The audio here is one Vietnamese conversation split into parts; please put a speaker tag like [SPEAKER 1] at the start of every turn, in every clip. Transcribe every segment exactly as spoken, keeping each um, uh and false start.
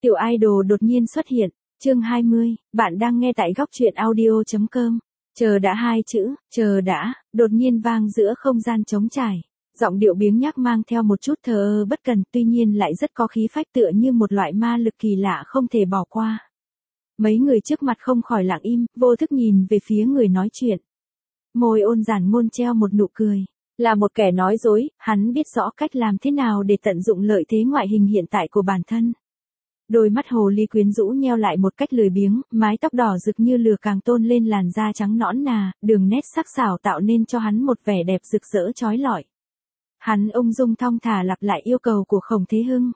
[SPEAKER 1] Tiểu idol đột nhiên xuất hiện, chương hai mươi, bạn đang nghe tại góc truyện audio.com. Chờ đã hai chữ, chờ đã, đột nhiên vang giữa không gian trống trải. Giọng điệu biếng nhác mang theo một chút thờ ơ bất cần, tuy nhiên lại rất có khí phách tựa như một loại ma lực kỳ lạ không thể bỏ qua. Mấy người trước mặt không khỏi lặng im, vô thức nhìn về phía người nói chuyện. Môi Ôn Giản Ngôn treo một nụ cười. Là một kẻ nói dối, hắn biết rõ cách làm thế nào để tận dụng lợi thế ngoại hình hiện tại của bản thân. Đôi mắt hồ ly quyến rũ nheo lại một cách lười biếng, mái tóc đỏ rực như lửa càng tôn lên làn da trắng nõn nà, đường nét sắc sảo tạo nên cho hắn một vẻ đẹp rực rỡ chói lọi. Hắn ung dung thong thả lặp lại yêu cầu của Khổng Thế Hưng.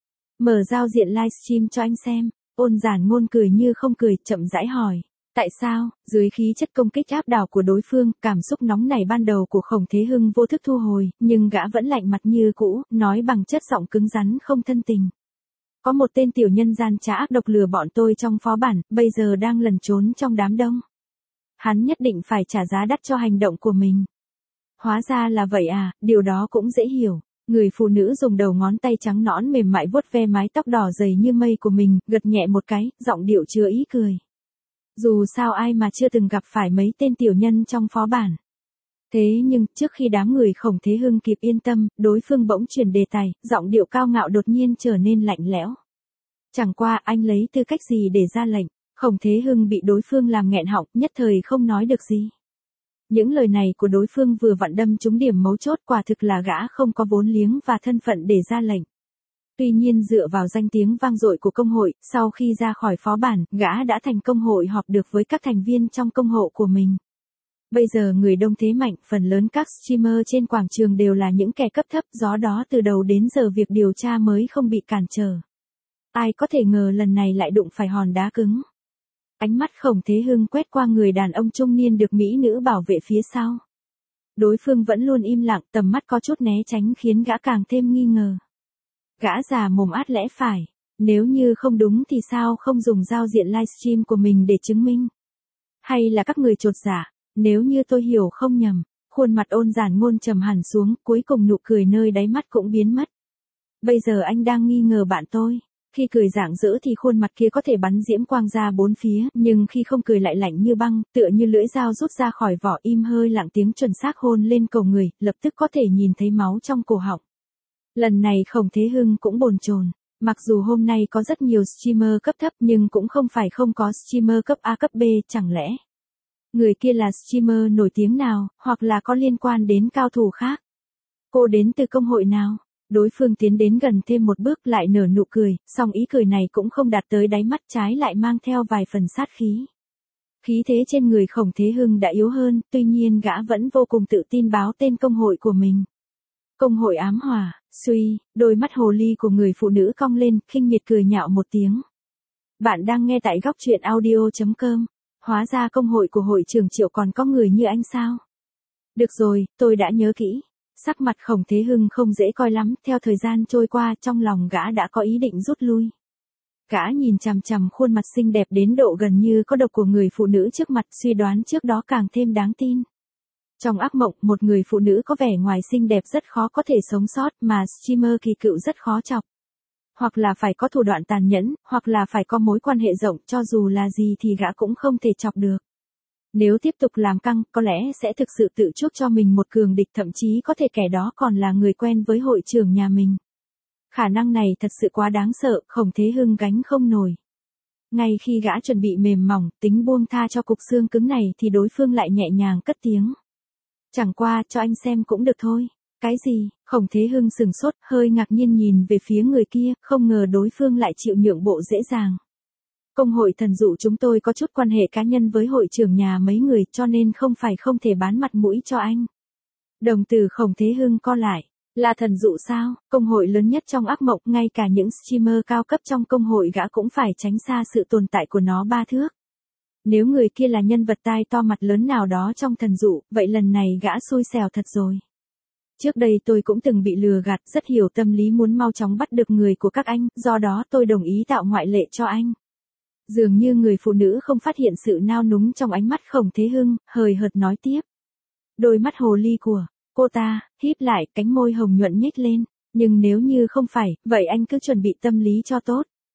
[SPEAKER 1] Mở giao diện livestream cho anh xem. Ôn Giản Ngôn cười như không cười, chậm rãi hỏi. Tại sao? Dưới khí chất công kích áp đảo của đối phương, cảm xúc nóng nảy ban đầu của Khổng Thế Hưng vô thức thu hồi, nhưng gã vẫn lạnh mặt như cũ, nói bằng chất giọng cứng rắn không thân tình. Có một tên tiểu nhân gian trá ác độc lừa bọn tôi trong phó bản, bây giờ đang lẩn trốn trong đám đông. Hắn nhất định phải trả giá đắt cho hành động của mình. Hóa ra là vậy à, điều đó cũng dễ hiểu. Người phụ nữ dùng đầu ngón tay trắng nõn mềm mại vuốt ve mái tóc đỏ dày như mây của mình, gật nhẹ một cái, giọng điệu chứa ý cười. Dù sao ai mà chưa từng gặp phải mấy tên tiểu nhân trong phó bản. Thế nhưng, trước khi đám người Khổng Thế Hưng kịp yên tâm, đối phương bỗng chuyển đề tài, giọng điệu cao ngạo đột nhiên trở nên lạnh lẽo. Chẳng qua anh lấy tư cách gì để ra lệnh, Khổng Thế Hưng bị đối phương làm nghẹn họng, nhất thời không nói được gì. Những lời này của đối phương vừa vặn đâm trúng điểm mấu chốt, quả thực là gã không có vốn liếng và thân phận để ra lệnh. Tuy nhiên dựa vào danh tiếng vang dội của công hội, sau khi ra khỏi phó bản, gã đã thành công hội họp được với các thành viên trong công hộ của mình. Bây giờ người đông thế mạnh, phần lớn các streamer trên quảng trường đều là những kẻ cấp thấp, do đó từ đầu đến giờ việc điều tra mới không bị cản trở. Ai có thể ngờ lần này lại đụng phải hòn đá cứng. Ánh mắt Khổng Thế Hưng quét qua người đàn ông trung niên được mỹ nữ bảo vệ phía sau. Đối phương vẫn luôn im lặng, tầm mắt có chút né tránh khiến gã càng thêm nghi ngờ. Gã già mồm át lẽ phải, nếu như không đúng thì sao không dùng giao diện livestream của mình để chứng minh? Hay là các người chột dạ, nếu như tôi hiểu không nhầm, khuôn mặt Ôn Giản Ngôn trầm hẳn xuống, cuối cùng nụ cười nơi đáy mắt cũng biến mất. Bây giờ anh đang nghi ngờ bạn tôi. Khi cười rạng rỡ thì khuôn mặt kia có thể bắn diễm quang ra bốn phía, nhưng khi không cười lại lạnh như băng, tựa như lưỡi dao rút ra khỏi vỏ, im hơi lặng tiếng chuẩn xác hôn lên cổ người, lập tức có thể nhìn thấy máu trong cổ họng. Lần này Khổng Thế Hưng cũng bồn chồn, mặc dù hôm nay có rất nhiều streamer cấp thấp nhưng cũng không phải không có streamer cấp A cấp B, chẳng lẽ người kia là streamer nổi tiếng nào, hoặc là có liên quan đến cao thủ khác? Cô đến từ công hội nào? Đối phương tiến đến gần thêm một bước lại nở nụ cười, song ý cười này cũng không đạt tới đáy mắt, trái lại mang theo vài phần sát khí. Khí thế trên người Khổng Thế Hưng đã yếu hơn, tuy nhiên gã vẫn vô cùng tự tin báo tên công hội của mình. Công hội ám hỏa, suy, đôi mắt hồ ly của người phụ nữ cong lên, khinh miệt cười nhạo một tiếng. Bạn đang nghe tại góc truyện audio.com. Hóa ra công hội của hội trưởng Triệu còn có người như anh sao? Được rồi, tôi đã nhớ kỹ. Sắc mặt Khổng Thế Hưng không dễ coi lắm, theo thời gian trôi qua trong lòng gã đã có ý định rút lui. Gã nhìn chằm chằm khuôn mặt xinh đẹp đến độ gần như có độc của người phụ nữ trước mặt, suy đoán trước đó càng thêm đáng tin. Trong ác mộng, một người phụ nữ có vẻ ngoài xinh đẹp rất khó có thể sống sót, mà streamer kỳ cựu rất khó chọc. Hoặc là phải có thủ đoạn tàn nhẫn, hoặc là phải có mối quan hệ rộng, cho dù là gì thì gã cũng không thể chọc được. Nếu tiếp tục làm căng, có lẽ sẽ thực sự tự chuốc cho mình một cường địch, thậm chí có thể kẻ đó còn là người quen với hội trưởng nhà mình. Khả năng này thật sự quá đáng sợ, Khổng Thế Hưng gánh không nổi. Ngay khi gã chuẩn bị mềm mỏng, tính buông tha cho cục xương cứng này thì đối phương lại nhẹ nhàng cất tiếng. Chẳng qua, cho anh xem cũng được thôi. Cái gì? Khổng Thế Hưng sừng sốt, hơi ngạc nhiên nhìn về phía người kia, không ngờ đối phương lại chịu nhượng bộ dễ dàng. Công hội thần dụ chúng tôi có chút quan hệ cá nhân với hội trưởng nhà mấy người, cho nên không phải không thể bán mặt mũi cho anh. Đồng tử Khổng Thế Hưng co lại. Là thần dụ sao? Công hội lớn nhất trong ác mộng, ngay cả những streamer cao cấp trong công hội gã cũng phải tránh xa sự tồn tại của nó ba thước. Nếu người kia là nhân vật tai to mặt lớn nào đó trong thần dụ, vậy lần này gã xui xẻo thật rồi. Trước đây tôi cũng từng bị lừa gạt, rất hiểu tâm lý muốn mau chóng bắt được người của các anh, do đó tôi đồng ý tạo ngoại lệ cho anh. Dường như người phụ nữ không phát hiện sự nao núng trong ánh mắt Khổng Thế Hưng, hời hợt nói tiếp. Đôi mắt hồ ly của cô ta híp lại, cánh môi hồng nhuận nhếch lên, nhưng nếu như không phải, vậy anh cứ chuẩn bị tâm lý cho tốt.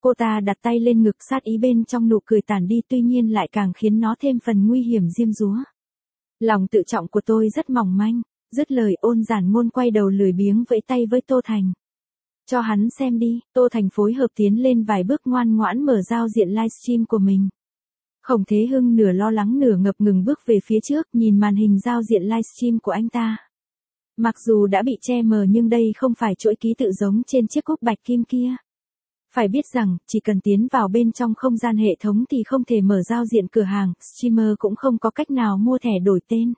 [SPEAKER 1] Cô ta đặt tay lên ngực, sát ý bên trong nụ cười tản đi, tuy nhiên lại càng khiến nó thêm phần nguy hiểm diêm dúa. Lòng tự trọng của tôi rất mỏng manh. Dứt lời, Ôn Giản Ngôn quay đầu lười biếng vẫy tay với Tô Thành. Cho hắn xem đi. Tô Thành phối hợp tiến lên vài bước, ngoan ngoãn mở giao diện livestream của mình. Khổng Thế Hưng nửa lo lắng nửa ngập ngừng bước về phía trước, nhìn màn hình giao diện livestream của anh ta. Mặc dù đã bị che mờ nhưng đây không phải chuỗi ký tự giống trên chiếc cúc bạch kim kia. Phải biết rằng, chỉ cần tiến vào bên trong không gian hệ thống thì không thể mở giao diện cửa hàng, streamer cũng không có cách nào mua thẻ đổi tên.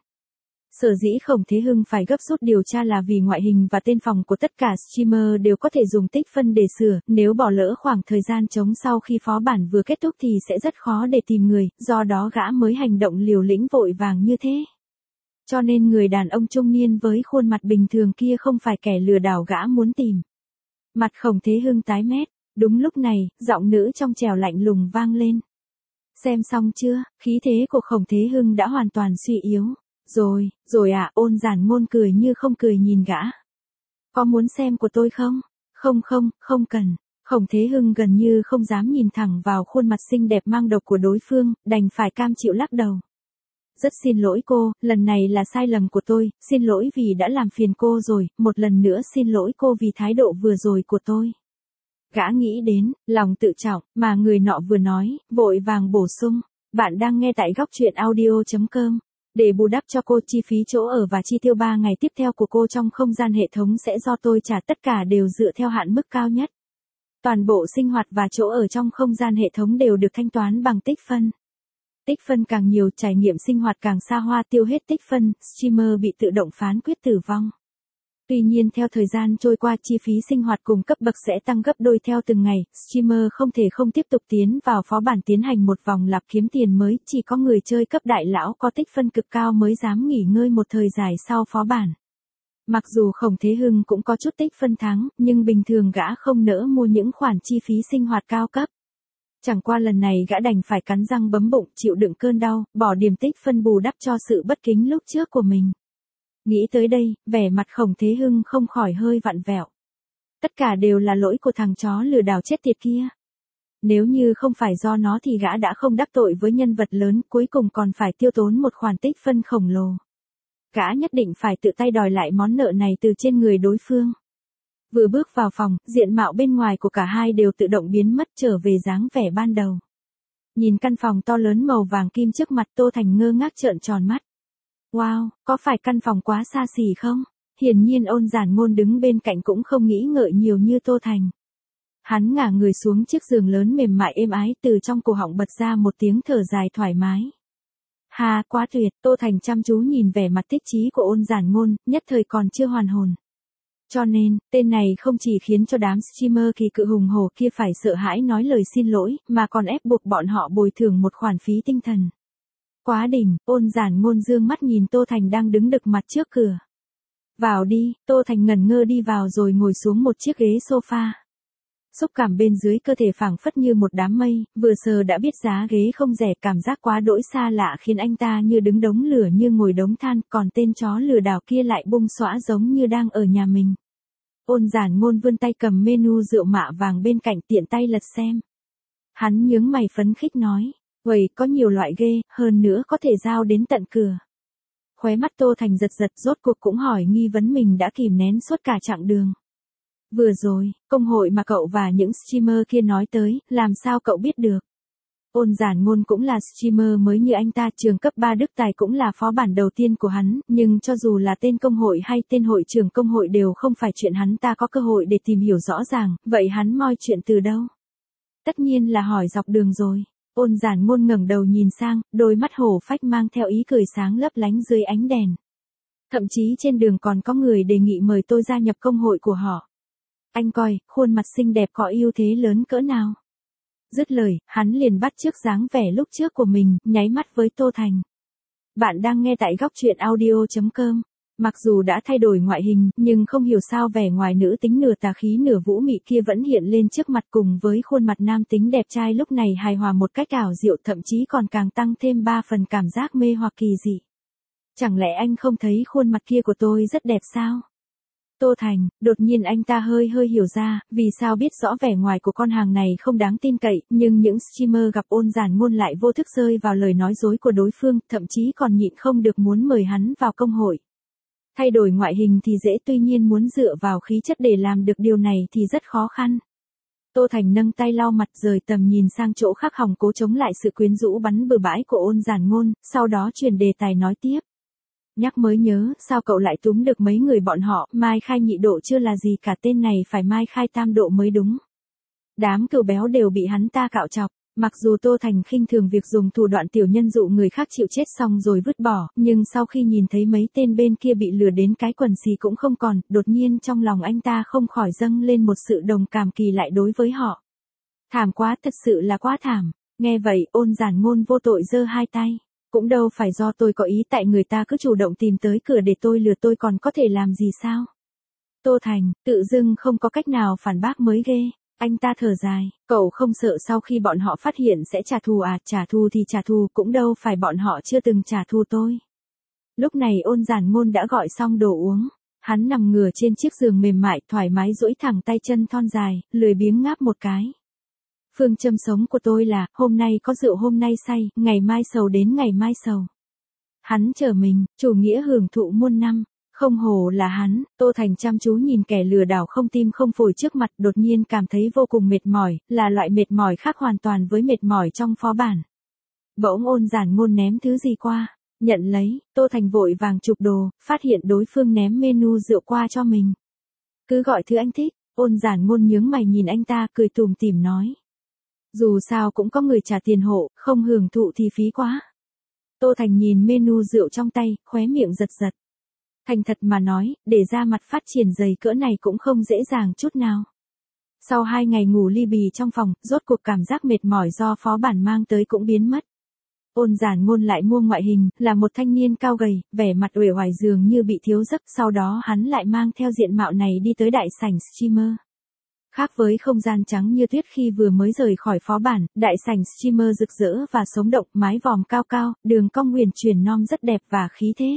[SPEAKER 1] Sở dĩ Khổng Thế Hưng phải gấp rút điều tra là vì ngoại hình và tên phòng của tất cả streamer đều có thể dùng tích phân để sửa, nếu bỏ lỡ khoảng thời gian trống sau khi phó bản vừa kết thúc thì sẽ rất khó để tìm người, do đó gã mới hành động liều lĩnh vội vàng như thế. Cho nên người đàn ông trung niên với khuôn mặt bình thường kia không phải kẻ lừa đảo gã muốn tìm. Mặt Khổng Thế Hưng tái mét, đúng lúc này, giọng nữ trong trẻo lạnh lùng vang lên. Xem xong chưa, khí thế của Khổng Thế Hưng đã hoàn toàn suy yếu. Rồi, rồi à, Ôn Giản Ngôn cười như không cười nhìn gã. Có muốn xem của tôi không? Không không, không cần. Khổng Thế Hưng gần như không dám nhìn thẳng vào khuôn mặt xinh đẹp mang độc của đối phương, đành phải cam chịu lắc đầu. Rất xin lỗi cô, lần này là sai lầm của tôi, xin lỗi vì đã làm phiền cô rồi, một lần nữa xin lỗi cô vì thái độ vừa rồi của tôi. Gã nghĩ đến, lòng tự trọng, mà người nọ vừa nói, vội vàng bổ sung. Bạn đang nghe tại góc truyện audio chấm com. Để bù đắp cho cô chi phí chỗ ở và chi tiêu ba ngày tiếp theo của cô trong không gian hệ thống sẽ do tôi trả, tất cả đều dựa theo hạn mức cao nhất. Toàn bộ sinh hoạt và chỗ ở trong không gian hệ thống đều được thanh toán bằng tích phân. Tích phân càng nhiều, trải nghiệm sinh hoạt càng xa hoa, tiêu hết tích phân, streamer bị tự động phán quyết tử vong. Tuy nhiên theo thời gian trôi qua, chi phí sinh hoạt cùng cấp bậc sẽ tăng gấp đôi theo từng ngày, streamer không thể không tiếp tục tiến vào phó bản tiến hành một vòng lặp kiếm tiền mới, chỉ có người chơi cấp đại lão có tích phân cực cao mới dám nghỉ ngơi một thời dài sau phó bản. Mặc dù Khổng Thế Hưng cũng có chút tích phân thắng, nhưng bình thường gã không nỡ mua những khoản chi phí sinh hoạt cao cấp. Chẳng qua lần này gã đành phải cắn răng bấm bụng, chịu đựng cơn đau, bỏ điểm tích phân bù đắp cho sự bất kính lúc trước của mình. Nghĩ tới đây, vẻ mặt Khổng Thế Hưng không khỏi hơi vặn vẹo. Tất cả đều là lỗi của thằng chó lừa đảo chết tiệt kia. Nếu như không phải do nó thì gã đã không đắc tội với nhân vật lớn, cuối cùng còn phải tiêu tốn một khoản tích phân khổng lồ. Gã nhất định phải tự tay đòi lại món nợ này từ trên người đối phương. Vừa bước vào phòng, diện mạo bên ngoài của cả hai đều tự động biến mất trở về dáng vẻ ban đầu. Nhìn căn phòng to lớn màu vàng kim trước mặt, Tô Thành ngơ ngác trợn tròn mắt. Wow, có phải căn phòng quá xa xỉ không? Hiển nhiên Ôn Giản Ngôn đứng bên cạnh cũng không nghĩ ngợi nhiều như Tô Thành. Hắn ngả người xuống chiếc giường lớn mềm mại êm ái, từ trong cổ họng bật ra một tiếng thở dài thoải mái. Ha, quá tuyệt, Tô Thành chăm chú nhìn vẻ mặt thích chí của Ôn Giản Ngôn, nhất thời còn chưa hoàn hồn. Cho nên, tên này không chỉ khiến cho đám streamer kỳ cự hùng hổ kia phải sợ hãi nói lời xin lỗi, mà còn ép buộc bọn họ bồi thường một khoản phí tinh thần. Quá đỉnh, Ôn Giản Ngôn dương mắt nhìn Tô Thành đang đứng đực mặt trước cửa. Vào đi, Tô Thành ngẩn ngơ đi vào rồi ngồi xuống một chiếc ghế sofa. Xúc cảm bên dưới cơ thể phảng phất như một đám mây, vừa sờ đã biết giá ghế không rẻ, cảm giác quá đỗi xa lạ khiến anh ta như đứng đống lửa như ngồi đống than, còn tên chó lừa đảo kia lại bung xõa giống như đang ở nhà mình. Ôn Giản Ngôn vươn tay cầm menu rượu mạ vàng bên cạnh, tiện tay lật xem. Hắn nhướng mày phấn khích nói, uầy, có nhiều loại ghê, hơn nữa có thể giao đến tận cửa. Khóe mắt Tô Thành giật giật, rốt cuộc cũng hỏi nghi vấn mình đã kìm nén suốt cả chặng đường. Vừa rồi, công hội mà cậu và những streamer kia nói tới, làm sao cậu biết được? Ôn Giản Ngôn cũng là streamer mới như anh ta, trường cấp ba Đức Tài cũng là phó bản đầu tiên của hắn, nhưng cho dù là tên công hội hay tên hội trưởng công hội đều không phải chuyện hắn ta có cơ hội để tìm hiểu rõ ràng, vậy hắn moi chuyện từ đâu? Tất nhiên là hỏi dọc đường rồi. Ôn Giản Ngôn ngẩng đầu nhìn sang, đôi mắt hổ phách mang theo ý cười sáng lấp lánh dưới ánh đèn. Thậm chí trên đường còn có người đề nghị mời tôi gia nhập công hội của họ. Anh coi, khuôn mặt xinh đẹp có ưu thế lớn cỡ nào. Dứt lời, hắn liền bắt chước dáng vẻ lúc trước của mình, nháy mắt với Tô Thành. Bạn đang nghe tại góc truyện audio chấm com. Mặc dù đã thay đổi ngoại hình, nhưng không hiểu sao vẻ ngoài nữ tính nửa tà khí nửa vũ mị kia vẫn hiện lên trước mặt, cùng với khuôn mặt nam tính đẹp trai lúc này hài hòa một cách ảo diệu, thậm chí còn càng tăng thêm ba phần cảm giác mê hoặc kỳ dị. Chẳng lẽ anh không thấy khuôn mặt kia của tôi rất đẹp sao? Tô Thành, đột nhiên anh ta hơi hơi hiểu ra, vì sao biết rõ vẻ ngoài của con hàng này không đáng tin cậy, nhưng những streamer gặp Ôn Giản Ngôn lại vô thức rơi vào lời nói dối của đối phương, thậm chí còn nhịn không được muốn mời hắn vào công hội. Thay đổi ngoại hình thì dễ, tuy nhiên muốn dựa vào khí chất để làm được điều này thì rất khó khăn. Tô Thành nâng tay lau mặt rời tầm nhìn sang chỗ khác hòng cố chống lại sự quyến rũ bắn bừa bãi của Ôn Giản Ngôn, sau đó chuyển đề tài nói tiếp. Nhắc mới nhớ, sao cậu lại túm được mấy người bọn họ, Mai Khai nhị độ chưa là gì cả, tên này phải Mai Khai tam độ mới đúng. Đám cừu béo đều bị hắn ta cạo chọc, mặc dù Tô Thành khinh thường việc dùng thủ đoạn tiểu nhân dụ người khác chịu chết xong rồi vứt bỏ, nhưng sau khi nhìn thấy mấy tên bên kia bị lừa đến cái quần xì cũng không còn, đột nhiên trong lòng anh ta không khỏi dâng lên một sự đồng cảm kỳ lạ đối với họ. Thảm quá, thật sự là quá thảm. Nghe vậy, Ôn Giản Ngôn vô tội giơ hai tay. Cũng đâu phải do tôi có ý, tại người ta cứ chủ động tìm tới cửa để tôi lừa, tôi còn có thể làm gì sao? Tô Thành, tự dưng không có cách nào phản bác mới ghê. Anh ta thở dài, cậu không sợ sau khi bọn họ phát hiện sẽ trả thù à? Trả thù thì trả thù, cũng đâu phải bọn họ chưa từng trả thù tôi. Lúc này Ôn Giản Ngôn đã gọi xong đồ uống. Hắn nằm ngửa trên chiếc giường mềm mại, thoải mái duỗi thẳng tay chân thon dài, lười biếng ngáp một cái. Phương châm sống của tôi là, hôm nay có rượu hôm nay say, ngày mai sầu đến ngày mai sầu. Hắn trở mình, chủ nghĩa hưởng thụ muôn năm, không hổ là hắn. Tô Thành chăm chú nhìn kẻ lừa đảo không tim không phổi trước mặt, đột nhiên cảm thấy vô cùng mệt mỏi, là loại mệt mỏi khác hoàn toàn với mệt mỏi trong phó bản. Bỗng Ôn Giản Ngôn ném thứ gì qua, nhận lấy, Tô Thành vội vàng chụp đồ, phát hiện đối phương ném menu rượu qua cho mình. Cứ gọi thứ anh thích. Ôn Giản Ngôn nhướng mày nhìn anh ta, cười tủm tỉm nói. Dù sao cũng có người trả tiền hộ, không hưởng thụ thì phí quá. Tô Thành nhìn menu rượu trong tay, khóe miệng giật giật. Thành thật mà nói, để ra mặt phát triển dày cỡ này cũng không dễ dàng chút nào. Sau hai ngày ngủ li bì trong phòng, rốt cuộc cảm giác mệt mỏi do phó bản mang tới cũng biến mất. Ôn Giản Ngôn lại mua ngoại hình, là một thanh niên cao gầy, vẻ mặt uể oải dường như bị thiếu giấc, sau đó hắn lại mang theo diện mạo này đi tới đại sảnh streamer. Khác với không gian trắng như tuyết khi vừa mới rời khỏi phó bản, đại sảnh streamer rực rỡ và sống động, mái vòm cao cao, đường cong huyền chuyển non rất đẹp và khí thế.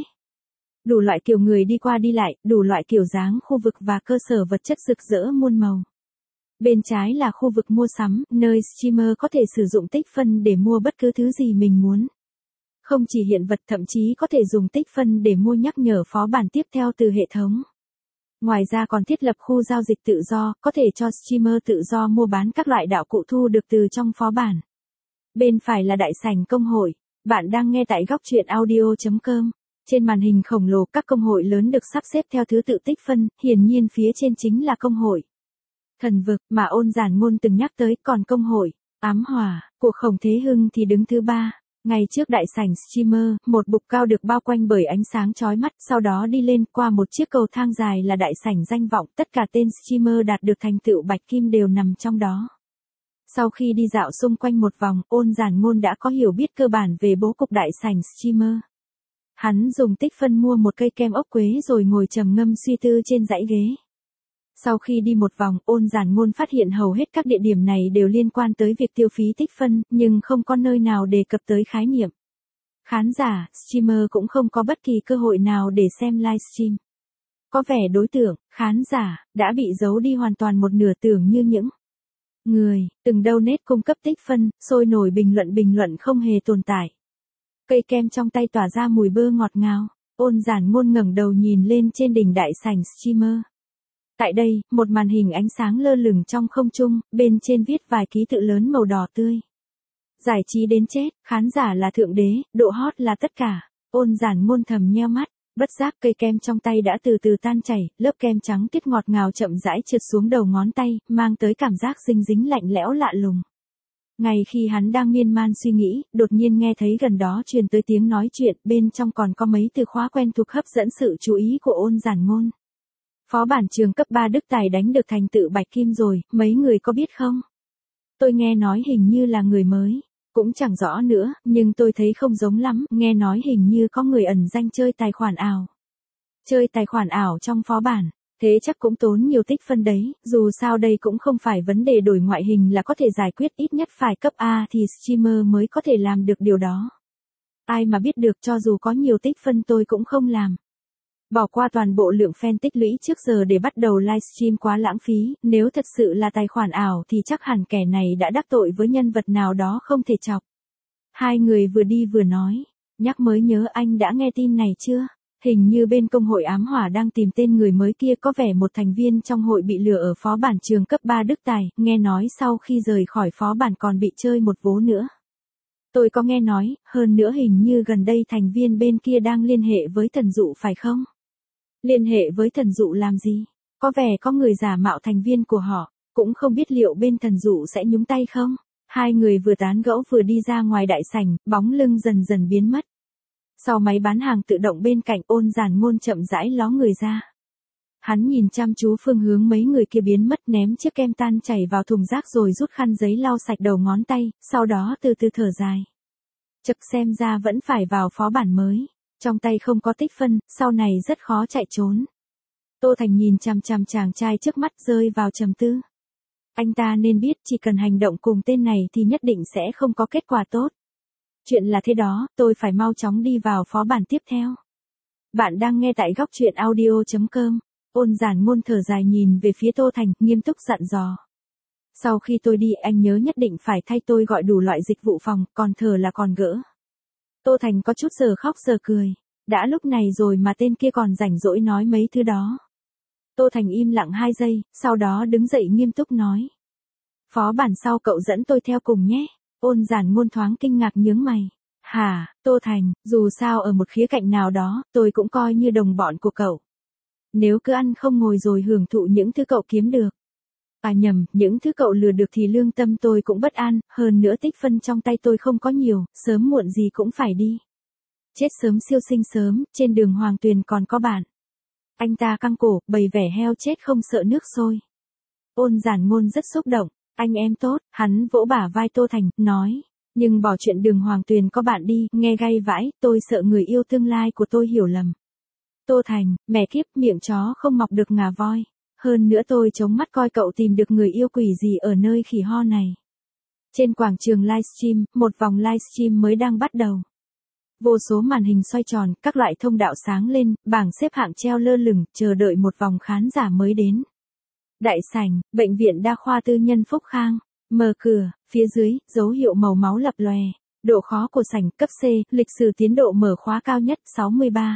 [SPEAKER 1] Đủ loại kiểu người đi qua đi lại, đủ loại kiểu dáng khu vực và cơ sở vật chất rực rỡ muôn màu. Bên trái là khu vực mua sắm, nơi streamer có thể sử dụng tích phân để mua bất cứ thứ gì mình muốn. Không chỉ hiện vật, thậm chí có thể dùng tích phân để mua nhắc nhở phó bản tiếp theo từ hệ thống. Ngoài ra còn thiết lập khu giao dịch tự do, có thể cho streamer tự do mua bán các loại đạo cụ thu được từ trong phó bản. Bên phải là đại sảnh công hội. Bạn đang nghe tại góc truyện audio chấm com. Trên màn hình khổng lồ, các công hội lớn được sắp xếp theo thứ tự tích phân, hiển nhiên phía trên chính là công hội Thần Vực mà Ôn Giản Ngôn từng nhắc tới, còn công hội Ám Hỏa của Khổng Thế Hưng thì đứng thứ ba. Ngay trước đại sảnh streamer, một bục cao được bao quanh bởi ánh sáng chói mắt, sau đó đi lên qua một chiếc cầu thang dài là đại sảnh danh vọng, tất cả tên streamer đạt được thành tựu bạch kim đều nằm trong đó. Sau khi đi dạo xung quanh một vòng, Ôn Giản Ngôn đã có hiểu biết cơ bản về bố cục đại sảnh streamer. Hắn dùng tích phân mua một cây kem ốc quế rồi ngồi trầm ngâm suy tư trên dãy ghế. Sau khi đi một vòng, Ôn Giản Ngôn phát hiện hầu hết các địa điểm này đều liên quan tới việc tiêu phí tích phân, nhưng không có nơi nào đề cập tới khái niệm khán giả. Streamer cũng không có bất kỳ cơ hội nào để xem livestream. Có vẻ đối tượng khán giả đã bị giấu đi hoàn toàn một nửa, tưởng như những người từng donate cung cấp tích phân, sôi nổi bình luận bình luận không hề tồn tại. Cây kem trong tay tỏa ra mùi bơ ngọt ngào. Ôn Giản Ngôn ngẩng đầu nhìn lên trên đỉnh đại sảnh streamer. Tại đây, một màn hình ánh sáng lơ lửng trong không trung, bên trên viết vài ký tự lớn màu đỏ tươi. Giải trí đến chết, khán giả là thượng đế, độ hot là tất cả. Ôn Giản Ngôn thầm nheo mắt, bất giác cây kem trong tay đã từ từ tan chảy, lớp kem trắng tiết ngọt ngào chậm rãi trượt xuống đầu ngón tay, mang tới cảm giác dinh dính lạnh lẽo lạ lùng. Ngay khi hắn đang miên man suy nghĩ, đột nhiên nghe thấy gần đó truyền tới tiếng nói chuyện, bên trong còn có mấy từ khóa quen thuộc hấp dẫn sự chú ý của Ôn Giản Ngôn. Phó bản trường cấp ba Đức Tài đánh được thành tựu bạch kim rồi, mấy người có biết không? Tôi nghe nói hình như là người mới, cũng chẳng rõ nữa, nhưng tôi thấy không giống lắm, nghe nói hình như có người ẩn danh chơi tài khoản ảo. Chơi tài khoản ảo trong phó bản, thế chắc cũng tốn nhiều tích phân đấy, dù sao đây cũng không phải vấn đề đổi ngoại hình là có thể giải quyết, ít nhất phải cấp A thì streamer mới có thể làm được điều đó. Ai mà biết được, cho dù có nhiều tích phân tôi cũng không làm. Bỏ qua toàn bộ lượng fan tích lũy trước giờ để bắt đầu livestream quá lãng phí, nếu thật sự là tài khoản ảo thì chắc hẳn kẻ này đã đắc tội với nhân vật nào đó không thể chọc. Hai người vừa đi vừa nói, nhắc mới nhớ anh đã nghe tin này chưa? Hình như bên công hội ám hỏa đang tìm tên người mới kia, có vẻ một thành viên trong hội bị lừa ở phó bản trường cấp ba Đức Tài, nghe nói sau khi rời khỏi phó bản còn bị chơi một vố nữa. Tôi có nghe nói, hơn nữa hình như gần đây thành viên bên kia đang liên hệ với thần dụ phải không? Liên hệ với thần dụ làm gì? Có vẻ có người giả mạo thành viên của họ, cũng không biết liệu bên thần dụ sẽ nhúng tay không? Hai người vừa tán gẫu vừa đi ra ngoài đại sảnh, bóng lưng dần dần biến mất. Sau máy bán hàng tự động bên cạnh, Ôn Giản Ngôn chậm rãi ló người ra. Hắn nhìn chăm chú phương hướng mấy người kia biến mất, ném chiếc kem tan chảy vào thùng rác rồi rút khăn giấy lau sạch đầu ngón tay, sau đó từ từ thở dài. Chật, xem ra vẫn phải vào phó bản mới. Trong tay không có tích phân, sau này rất khó chạy trốn. Tô Thành nhìn chằm chằm chàng trai trước mắt, rơi vào trầm tư. Anh ta nên biết chỉ cần hành động cùng tên này thì nhất định sẽ không có kết quả tốt. Chuyện là thế đó, tôi phải mau chóng đi vào phó bản tiếp theo. Bạn đang nghe tại góc truyện audio chấm com. Ôn Giản Ngôn thở dài nhìn về phía Tô Thành, nghiêm túc dặn dò. Sau khi tôi đi, anh nhớ nhất định phải thay tôi gọi đủ loại dịch vụ phòng, còn thờ là còn gỡ. Tô Thành có chút giờ khóc giờ cười. Đã lúc này rồi mà tên kia còn rảnh rỗi nói mấy thứ đó. Tô Thành im lặng hai giây, sau đó đứng dậy nghiêm túc nói. Phó bản sau cậu dẫn tôi theo cùng nhé. Ôn Giản Ngôn thoáng kinh ngạc nhướng mày. Hả, Tô Thành, dù sao ở một khía cạnh nào đó, tôi cũng coi như đồng bọn của cậu. Nếu cứ ăn không ngồi rồi hưởng thụ những thứ cậu kiếm được. À nhầm, những thứ cậu lừa được thì lương tâm tôi cũng bất an, hơn nữa tích phân trong tay tôi không có nhiều, sớm muộn gì cũng phải đi. Chết sớm siêu sinh sớm, trên đường Hoàng Tuyền còn có bạn. Anh ta căng cổ, bày vẻ heo chết không sợ nước sôi. Ôn Giản Ngôn rất xúc động. Anh em tốt, hắn vỗ bả vai Tô Thành, nói. Nhưng bỏ chuyện đường Hoàng Tuyền có bạn đi, nghe gay vãi, tôi sợ người yêu tương lai của tôi hiểu lầm. Tô Thành, mẹ kiếp, miệng chó không mọc được ngà voi. Hơn nữa tôi chống mắt coi cậu tìm được người yêu quỷ gì ở nơi khỉ ho này. Trên quảng trường livestream, một vòng livestream mới đang bắt đầu. Vô số màn hình xoay tròn, các loại thông đạo sáng lên, bảng xếp hạng treo lơ lửng, chờ đợi một vòng khán giả mới đến. Đại sảnh, bệnh viện đa khoa tư nhân Phúc Khang. Mở cửa, phía dưới, dấu hiệu màu máu lập lòe. Độ khó của sảnh cấp C, lịch sử tiến độ mở khóa cao nhất sáu mươi ba.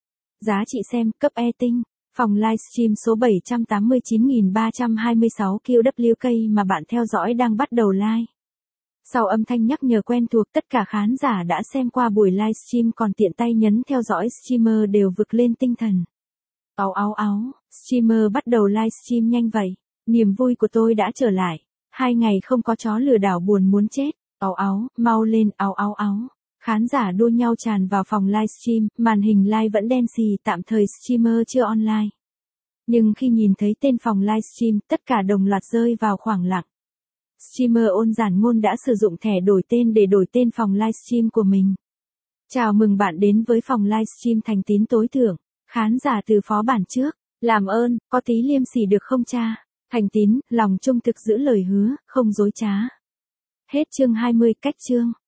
[SPEAKER 1] Giá trị xem, cấp E tinh. Phòng livestream số bảy trăm tám mươi chín nghìn ba trăm hai mươi sáu Q W K mà bạn theo dõi đang bắt đầu live. Sau âm thanh nhắc nhở quen thuộc, tất cả khán giả đã xem qua buổi livestream còn tiện tay nhấn theo dõi streamer đều vực lên tinh thần. Áo áo áo, streamer bắt đầu livestream nhanh vậy. Niềm vui của tôi đã trở lại. Hai ngày không có chó lừa đảo buồn muốn chết. Áo áo, mau lên, áo áo áo. Khán giả đua nhau tràn vào phòng livestream, màn hình live vẫn đen xì, tạm thời streamer chưa online. Nhưng khi nhìn thấy tên phòng livestream, tất cả đồng loạt rơi vào khoảng lặng. Streamer Ôn Giản Ngôn đã sử dụng thẻ đổi tên để đổi tên phòng livestream của mình. Chào mừng bạn đến với phòng livestream Thành Tín tối thượng. Khán giả từ phó bản trước. Làm ơn, có tí liêm sỉ được không cha? Thành Tín, lòng trung thực giữ lời hứa, không dối trá. Hết chương hai mươi, cách chương.